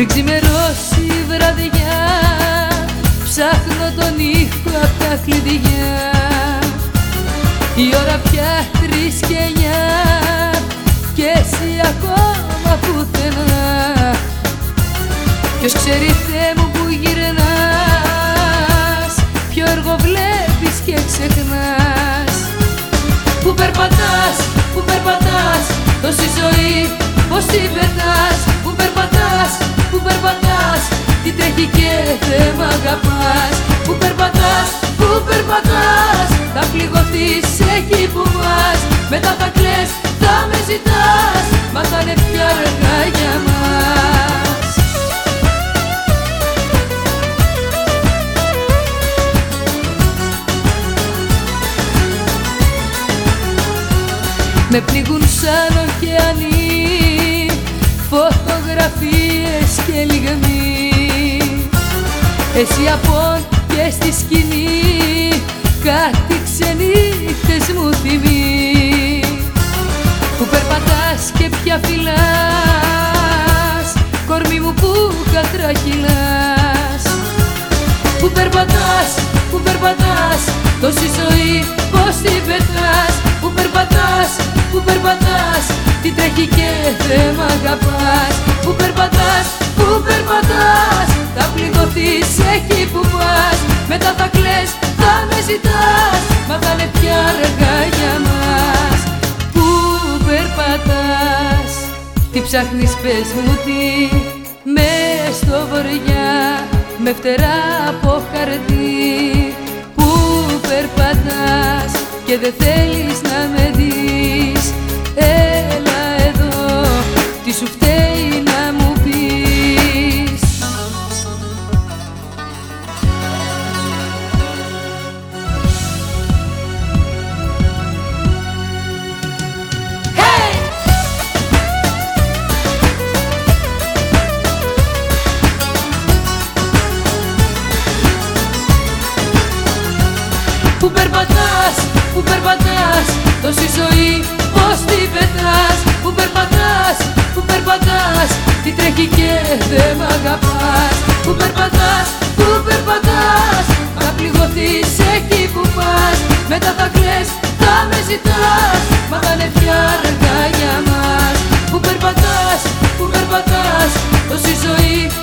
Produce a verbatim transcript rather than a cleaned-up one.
Πριν ξημερώσει η βραδιά, ψάχνω τον ήχο απ' τα κλειδιά. Η ώρα πια τρεις και εννιά κι εσύ ακόμα πουθενά. Ποιος ξέρει, Θεέ μου, που γυρνάς, ποιο έργο βλέπεις και ξεχνάς. Που περπατάς, που περπατάς, τόση ζωή πως την πετάς. Που περπατάς, που περπατάς, τι τρέχει και δεν μ' αγαπάς. Που περπατάς, που περπατάς, θα πληγωθείς εκεί που πας. Μετά θα κλαις, θα με ζητάς, μα θα είναι πια αργά για μας. Με πνίγουν σαν ωκεανοί, φωτογραφίες και λιγμοί. Εσύ απόν και στη σκηνή, κάτι ξενύχτες μου θυμεί. Που περπατάς και πια φυλάς, κορμί μου που κατρακυλάς. Που περπατάς, που περπατάς, τόση ζωή πως την πετάς. Που περπατάς, που περπατάς, τι τρέχει και δεν μ' αγαπάς. Που περπατάς, που περπατάς, θα πληγωθείς εκεί που πας. Μετά θα κλαις, θα με ζητάς, μα θα είναι πια αργά για μας. Που περπατάς, τι ψάχνεις πες μου τι, μες στο βορειά, με φτερά από χαρτί. Που περπατάς και δεν θέλεις να με δεις, έλα εδώ, τι σου φταίει να μου πεις. Hey! Που περπατάς, που περπατάς, τόση ζωή πως την πετάς. Που περπατάς, που περπατάς, τι τρέχει και δεν μ' αγαπάς. Που περπατάς, που περπατάς, θα πληγωθείς εκεί που πας. Μετά θα κλαις, θα με ζητάς, μα θα είναι πια αργά για μας. Που περπατάς, που περπατάς, τόση ζωή